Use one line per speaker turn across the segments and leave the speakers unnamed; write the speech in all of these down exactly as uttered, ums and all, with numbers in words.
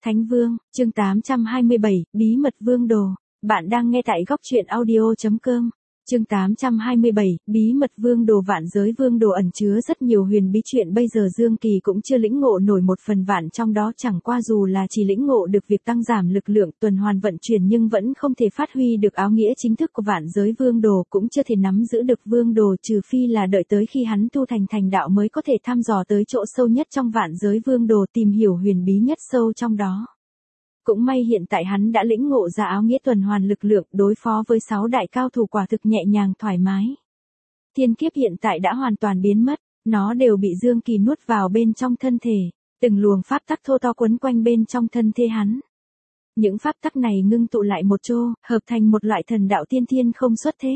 Thánh Vương, chương tám trăm hai mươi bảy, Bí mật Vương Đồ. Bạn đang nghe tại góc truyện audio chấm com. Chương tám trăm hai mươi bảy, Bí mật Vương Đồ. Vạn giới Vương Đồ ẩn chứa rất nhiều huyền bí chuyện bây giờ Dương Kỳ cũng chưa lĩnh ngộ nổi một phần vạn trong đó, chẳng qua dù là chỉ lĩnh ngộ được việc tăng giảm lực lượng tuần hoàn vận chuyển nhưng vẫn không thể phát huy được áo nghĩa chính thức của vạn giới Vương Đồ, cũng chưa thể nắm giữ được Vương Đồ, trừ phi là đợi tới khi hắn tu thành thành đạo mới có thể thăm dò tới chỗ sâu nhất trong vạn giới Vương Đồ, tìm hiểu huyền bí nhất sâu trong đó. Cũng may hiện tại hắn đã lĩnh ngộ ra áo nghĩa tuần hoàn lực lượng, đối phó với sáu đại cao thủ quả thực nhẹ nhàng thoải mái. Thiên kiếp hiện tại đã hoàn toàn biến mất, nó đều bị Dương Kỳ nuốt vào bên trong thân thể, từng luồng pháp tắc thô to quấn quanh bên trong thân thể hắn. Những pháp tắc này ngưng tụ lại một chỗ, hợp thành một loại thần đạo tiên thiên không xuất thế.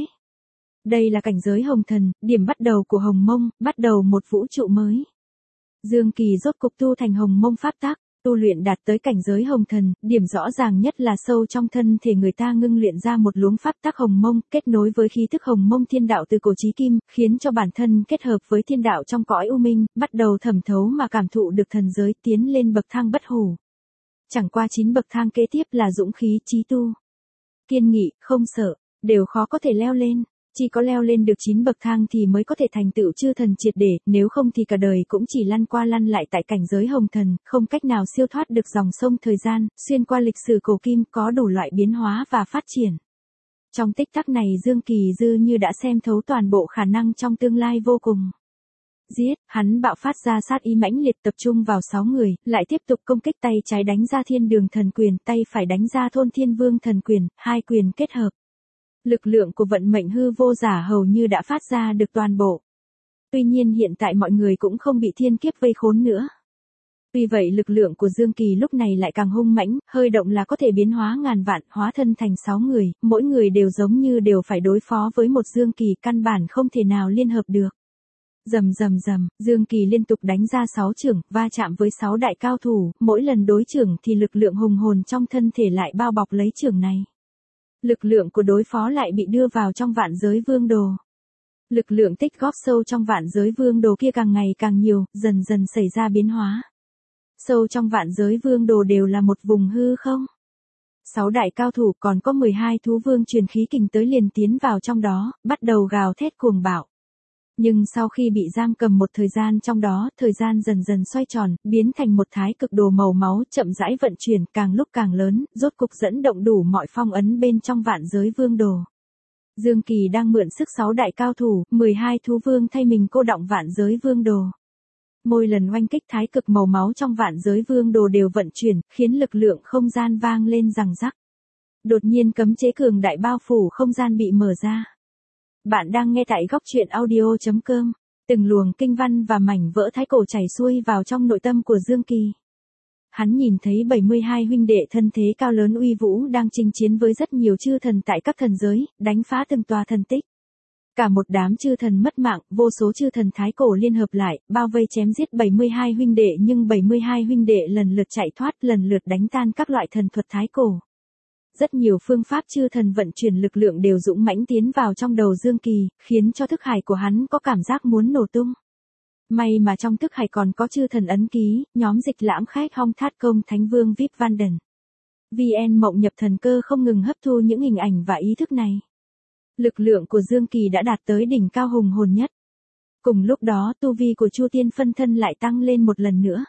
Đây là cảnh giới hồng thần, điểm bắt đầu của hồng mông, bắt đầu một vũ trụ mới. Dương Kỳ rốt cục tu thành hồng mông pháp tắc. Tu luyện đạt tới cảnh giới hồng thần, điểm rõ ràng nhất là sâu trong thân thể người ta ngưng luyện ra một luống pháp tắc hồng mông, kết nối với khí thức hồng mông thiên đạo từ cổ chí kim, khiến cho bản thân kết hợp với thiên đạo trong cõi u minh, bắt đầu thẩm thấu mà cảm thụ được thần giới, tiến lên bậc thang bất hủ. Chẳng qua chín bậc thang kế tiếp là dũng khí, trí tu, kiên nghị, không sợ, đều khó có thể leo lên. Chỉ có leo lên được chín bậc thang thì mới có thể thành tựu chư thần triệt để, nếu không thì cả đời cũng chỉ lăn qua lăn lại tại cảnh giới hồng thần, không cách nào siêu thoát được dòng sông thời gian, xuyên qua lịch sử cổ kim, có đủ loại biến hóa và phát triển. Trong tích tắc này Dương Kỳ dư như đã xem thấu toàn bộ khả năng trong tương lai vô cùng. Giết, hắn bạo phát ra sát ý mãnh liệt, tập trung vào sáu người, lại tiếp tục công kích, tay trái đánh ra thiên đường thần quyền, tay phải đánh ra thôn thiên vương thần quyền, hai quyền kết hợp. Lực lượng của vận mệnh hư vô giả hầu như đã phát ra được toàn bộ. Tuy nhiên hiện tại mọi người cũng không bị thiên kiếp vây khốn nữa. Vì vậy lực lượng của Dương Kỳ lúc này lại càng hung mãnh, hơi động là có thể biến hóa ngàn vạn, hóa thân thành sáu người, mỗi người đều giống như đều phải đối phó với một Dương Kỳ, căn bản không thể nào liên hợp được. Rầm rầm rầm, Dương Kỳ liên tục đánh ra sáu chưởng, va chạm với sáu đại cao thủ, mỗi lần đối chưởng thì lực lượng hùng hồn trong thân thể lại bao bọc lấy chưởng này. Lực lượng của đối phó lại bị đưa vào trong vạn giới Vương Đồ. Lực lượng tích góp sâu trong vạn giới Vương Đồ kia càng ngày càng nhiều, dần dần xảy ra biến hóa. Sâu trong vạn giới Vương Đồ đều là một vùng hư không. Sáu đại cao thủ còn có mười hai thú vương truyền khí kình tới liền tiến vào trong đó, bắt đầu gào thét cuồng bạo. Nhưng sau khi bị giam cầm một thời gian trong đó, thời gian dần dần xoay tròn, biến thành một thái cực đồ màu máu, chậm rãi vận chuyển, càng lúc càng lớn, rốt cục dẫn động đủ mọi phong ấn bên trong vạn giới Vương Đồ. Dương Kỳ đang mượn sức sáu đại cao thủ, mười hai thú vương thay mình cô đọng vạn giới Vương Đồ. Mỗi lần oanh kích thái cực màu máu trong vạn giới Vương Đồ đều vận chuyển, khiến lực lượng không gian vang lên rằng rắc. Đột nhiên cấm chế cường đại bao phủ không gian bị mở ra. Bạn đang nghe tại góc truyện audio chấm com. Từng luồng kinh văn và mảnh vỡ thái cổ chảy xuôi vào trong nội tâm của Dương Kỳ. Hắn nhìn thấy bảy mươi hai huynh đệ thân thế cao lớn uy vũ đang chinh chiến với rất nhiều chư thần tại các thần giới, đánh phá từng tòa thần tích. Cả một đám chư thần mất mạng, vô số chư thần thái cổ liên hợp lại, bao vây chém giết bảy mươi hai huynh đệ, nhưng bảy mươi hai huynh đệ lần lượt chạy thoát, lần lượt đánh tan các loại thần thuật thái cổ. Rất nhiều phương pháp chư thần vận chuyển lực lượng đều dũng mãnh tiến vào trong đầu Dương Kỳ, khiến cho thức hải của hắn có cảm giác muốn nổ tung. May mà trong thức hải còn có chư thần ấn ký, nhóm dịch lãm khách Hong Thát Công Thánh Vương Vip Vanden. vê en mộng nhập thần cơ không ngừng hấp thu những hình ảnh và ý thức này. Lực lượng của Dương Kỳ đã đạt tới đỉnh cao hùng hồn nhất. Cùng lúc đó tu vi của Chu Tiên phân thân lại tăng lên một lần nữa.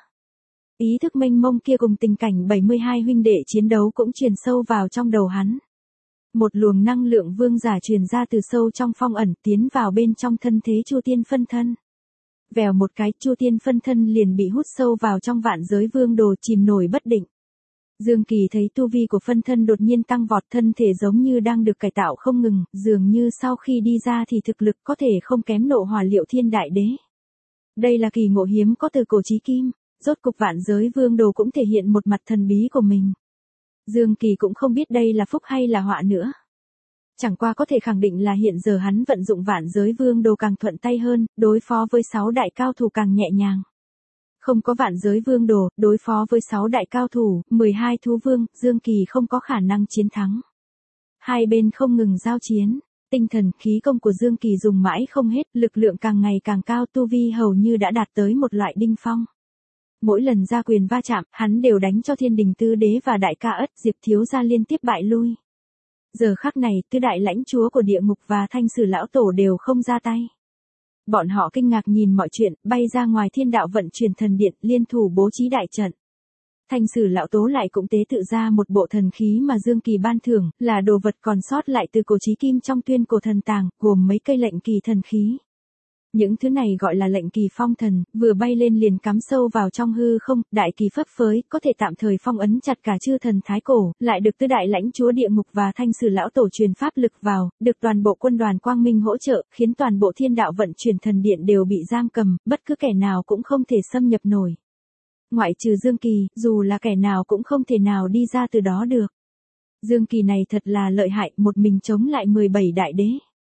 Ý thức mênh mông kia cùng tình cảnh bảy mươi hai huynh đệ chiến đấu cũng truyền sâu vào trong đầu hắn. Một luồng năng lượng vương giả truyền ra từ sâu trong phong ẩn tiến vào bên trong thân thế Chu Tiên phân thân. Vèo một cái, Chu Tiên phân thân liền bị hút sâu vào trong vạn giới Vương Đồ, chìm nổi bất định. Dương Kỳ thấy tu vi của phân thân đột nhiên tăng vọt, thân thể giống như đang được cải tạo không ngừng, dường như sau khi đi ra thì thực lực có thể không kém Nộ Hỏa Liệu Thiên Đại Đế. Đây là kỳ ngộ hiếm có từ cổ chí kim. Rốt cục vạn giới Vương Đồ cũng thể hiện một mặt thần bí của mình. Dương Kỳ cũng không biết đây là phúc hay là họa nữa. Chẳng qua có thể khẳng định là hiện giờ hắn vận dụng vạn giới Vương Đồ càng thuận tay hơn, đối phó với sáu đại cao thủ càng nhẹ nhàng. Không có vạn giới Vương Đồ, đối phó với sáu đại cao thủ, mười hai thú vương, Dương Kỳ không có khả năng chiến thắng. Hai bên không ngừng giao chiến, tinh thần khí công của Dương Kỳ dùng mãi không hết, lực lượng càng ngày càng cao, tu vi hầu như đã đạt tới một loại đỉnh phong. Mỗi lần ra quyền va chạm, hắn đều đánh cho Thiên Đình Tứ Đế và Đại Ca Ất Diệp thiếu gia liên tiếp bại lui. Giờ khắc này, tứ đại lãnh chúa của địa ngục và Thanh Sử lão tổ đều không ra tay. Bọn họ kinh ngạc nhìn mọi chuyện, bay ra ngoài thiên đạo vận chuyển thần điện, liên thủ bố trí đại trận. Thanh Sử lão tố lại cũng tế tự ra một bộ thần khí mà Dương Kỳ ban thưởng, là đồ vật còn sót lại từ cổ chí kim trong tuyên cổ thần tàng, gồm mấy cây lệnh kỳ thần khí. Những thứ này gọi là lệnh kỳ phong thần, vừa bay lên liền cắm sâu vào trong hư không, đại kỳ phấp phới, có thể tạm thời phong ấn chặt cả chư thần thái cổ, lại được tứ đại lãnh chúa địa ngục và Thanh Sử lão tổ truyền pháp lực vào, được toàn bộ quân đoàn quang minh hỗ trợ, khiến toàn bộ thiên đạo vận chuyển thần điện đều bị giam cầm, bất cứ kẻ nào cũng không thể xâm nhập nổi. Ngoại trừ Dương Kỳ, dù là kẻ nào cũng không thể nào đi ra từ đó được. Dương Kỳ này thật là lợi hại, một mình chống lại mười bảy đại đế.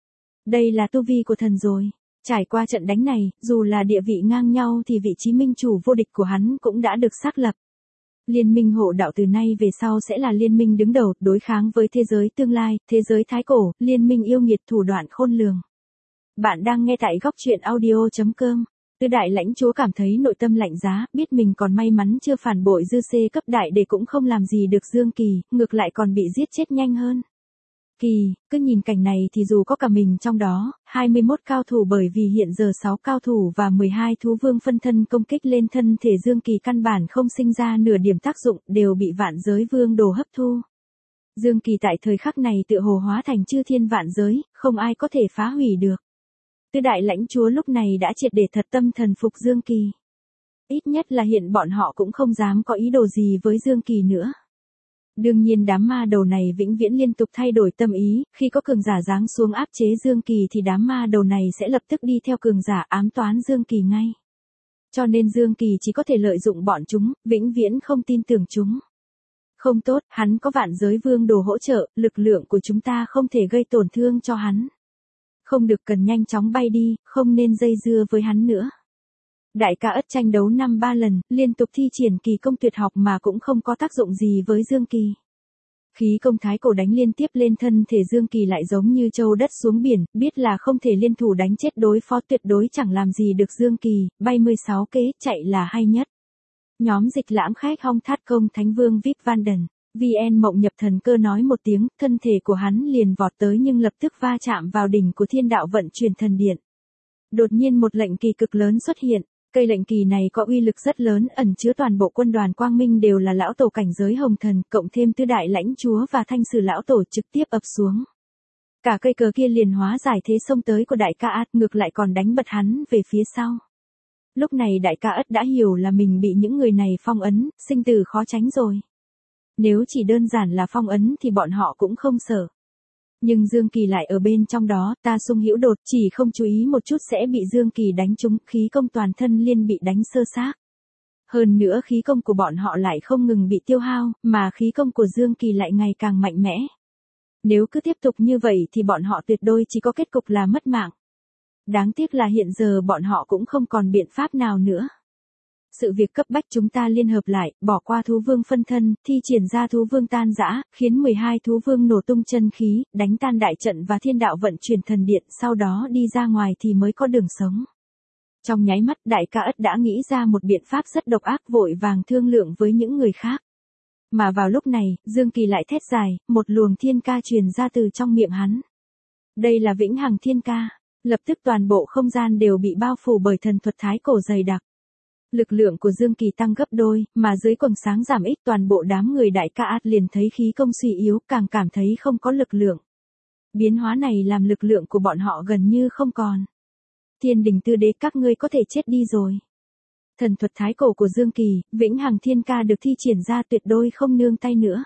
Đây là tu vi của thần rồi. Trải qua trận đánh này, dù là địa vị ngang nhau thì vị trí minh chủ vô địch của hắn cũng đã được xác lập. Liên minh hộ đạo từ nay về sau sẽ là liên minh đứng đầu, đối kháng với thế giới tương lai, thế giới thái cổ, liên minh yêu nghiệt thủ đoạn khôn lường. Bạn đang nghe tại góc truyện audio chấm com. Tứ đại lãnh chúa cảm thấy nội tâm lạnh giá, biết mình còn may mắn chưa phản bội dư xê cấp đại để cũng không làm gì được Dương Kỳ, ngược lại còn bị giết chết nhanh hơn. Kỳ, cứ nhìn cảnh này thì dù có cả mình trong đó, hai mươi mốt cao thủ bởi vì hiện giờ sáu cao thủ và mười hai thú vương phân thân công kích lên thân thể Dương Kỳ căn bản không sinh ra nửa điểm tác dụng, đều bị vạn giới vương đồ hấp thu. Dương Kỳ tại thời khắc này tựa hồ hóa thành chư thiên vạn giới, không ai có thể phá hủy được. Tứ đại lãnh chúa lúc này đã triệt để thật tâm thần phục Dương Kỳ. Ít nhất là hiện bọn họ cũng không dám có ý đồ gì với Dương Kỳ nữa. Đương nhiên đám ma đầu này vĩnh viễn liên tục thay đổi tâm ý, khi có cường giả giáng xuống áp chế Dương Kỳ thì đám ma đầu này sẽ lập tức đi theo cường giả ám toán Dương Kỳ ngay. Cho nên Dương Kỳ chỉ có thể lợi dụng bọn chúng, vĩnh viễn không tin tưởng chúng. Không tốt, hắn có vạn giới vương đồ hỗ trợ, lực lượng của chúng ta không thể gây tổn thương cho hắn. Không được, cần nhanh chóng bay đi, không nên dây dưa với hắn nữa. Đại Ca Ất tranh đấu năm ba lần, liên tục thi triển kỳ công tuyệt học mà cũng không có tác dụng gì với Dương Kỳ. Khí công thái cổ đánh liên tiếp lên thân thể Dương Kỳ lại giống như châu đất xuống biển, biết là không thể liên thủ đánh chết đối phó, tuyệt đối chẳng làm gì được Dương Kỳ, bay mười sáu kế, chạy là hay nhất. Nhóm dịch lãm khách hong thát công thánh vương vê i pê Vanden, vê en Mộng Nhập Thần Cơ nói một tiếng, thân thể của hắn liền vọt tới nhưng lập tức va chạm vào đỉnh của thiên đạo vận chuyển thần điện. Đột nhiên một lệnh kỳ cực lớn xuất hiện. Cây lệnh kỳ này có uy lực rất lớn, ẩn chứa toàn bộ quân đoàn quang minh đều là lão tổ cảnh giới hồng thần, cộng thêm tứ đại lãnh chúa và Thanh Sử lão tổ trực tiếp ập xuống. Cả cây cờ kia liền hóa giải thế xông tới của Đại Ca Ất, ngược lại còn đánh bật hắn về phía sau. Lúc này Đại Ca Ất đã hiểu là mình bị những người này phong ấn, sinh tử khó tránh rồi. Nếu chỉ đơn giản là phong ấn thì bọn họ cũng không sợ. Nhưng Dương Kỳ lại ở bên trong đó, ta sung hữu đột, chỉ không chú ý một chút sẽ bị Dương Kỳ đánh trúng, khí công toàn thân liên bị đánh sơ xác. Hơn nữa khí công của bọn họ lại không ngừng bị tiêu hao, mà khí công của Dương Kỳ lại ngày càng mạnh mẽ. Nếu cứ tiếp tục như vậy thì bọn họ tuyệt đối chỉ có kết cục là mất mạng. Đáng tiếc là hiện giờ bọn họ cũng không còn biện pháp nào nữa. Sự việc cấp bách chúng ta liên hợp lại, bỏ qua thú vương phân thân, thi triển ra thú vương tan rã, khiến mười hai thú vương nổ tung chân khí, đánh tan đại trận và thiên đạo vận chuyển thần điện, sau đó đi ra ngoài thì mới có đường sống. Trong nháy mắt Đại Ca Ất đã nghĩ ra một biện pháp rất độc ác, vội vàng thương lượng với những người khác. Mà vào lúc này, Dương Kỳ lại thét dài, một luồng thiên ca truyền ra từ trong miệng hắn. Đây là vĩnh hằng thiên ca, lập tức toàn bộ không gian đều bị bao phủ bởi thần thuật thái cổ dày đặc. Lực lượng của Dương Kỳ tăng gấp đôi, mà dưới quầng sáng giảm ít, toàn bộ đám người Đại Ca Ất liền thấy khí công suy yếu, càng cảm thấy không có lực lượng. Biến hóa này làm lực lượng của bọn họ gần như không còn. Thiên Đình Tứ Đế, các ngươi có thể chết đi rồi. Thần thuật thái cổ của Dương Kỳ, vĩnh hằng thiên ca được thi triển ra tuyệt đối không nương tay nữa.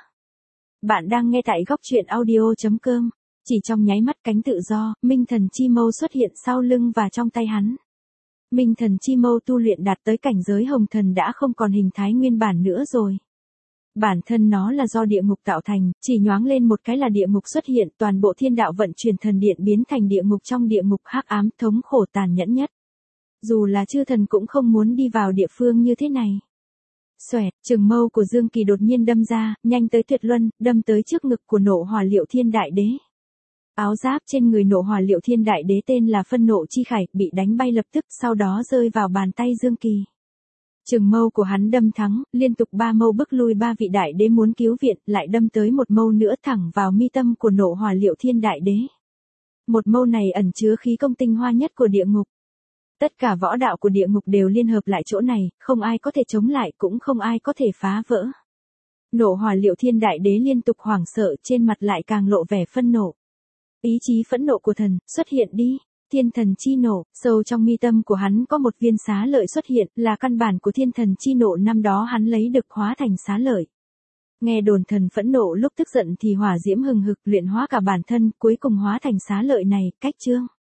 Bạn đang nghe tại góc truyện audio chấm com. Chỉ trong nháy mắt cánh tự do, Minh Thần Chi Mâu xuất hiện sau lưng và trong tay hắn. Minh Thần Chi Mâu tu luyện đạt tới cảnh giới hồng thần đã không còn hình thái nguyên bản nữa rồi. Bản thân nó là do địa ngục tạo thành, chỉ nhoáng lên một cái là địa ngục xuất hiện, toàn bộ thiên đạo vận chuyển thần điện biến thành địa ngục trong địa ngục hắc ám, thống khổ tàn nhẫn nhất. Dù là chư thần cũng không muốn đi vào địa phương như thế này. Xoẹt, trường mâu của Dương Kỳ đột nhiên đâm ra, nhanh tới tuyệt luân, đâm tới trước ngực của Nộ Hỏa Liệu Thiên Đại Đế. Áo giáp trên người Nộ Hỏa Liệu Thiên Đại Đế tên là Phân Nộ Chi Khải, bị đánh bay lập tức, sau đó rơi vào bàn tay Dương Kỳ. Trường mâu của hắn đâm thắng, liên tục ba mâu bức lui ba vị đại đế muốn cứu viện, lại đâm tới một mâu nữa thẳng vào mi tâm của Nộ Hỏa Liệu Thiên đại đế. Một mâu này ẩn chứa khí công tinh hoa nhất của địa ngục. Tất cả võ đạo của địa ngục đều liên hợp lại chỗ này, không ai có thể chống lại cũng không ai có thể phá vỡ. Nộ Hỏa Liệu Thiên đại đế liên tục hoảng sợ, trên mặt lại càng lộ vẻ phân nộ. Ý chí phẫn nộ của thần, xuất hiện đi. Thiên thần chi nộ, sâu trong mi tâm của hắn có một viên xá lợi xuất hiện, là căn bản của thiên thần chi nộ năm đó hắn lấy được hóa thành xá lợi. Nghe đồn thần phẫn nộ lúc tức giận thì hỏa diễm hừng hực luyện hóa cả bản thân, cuối cùng hóa thành xá lợi này, cách chương.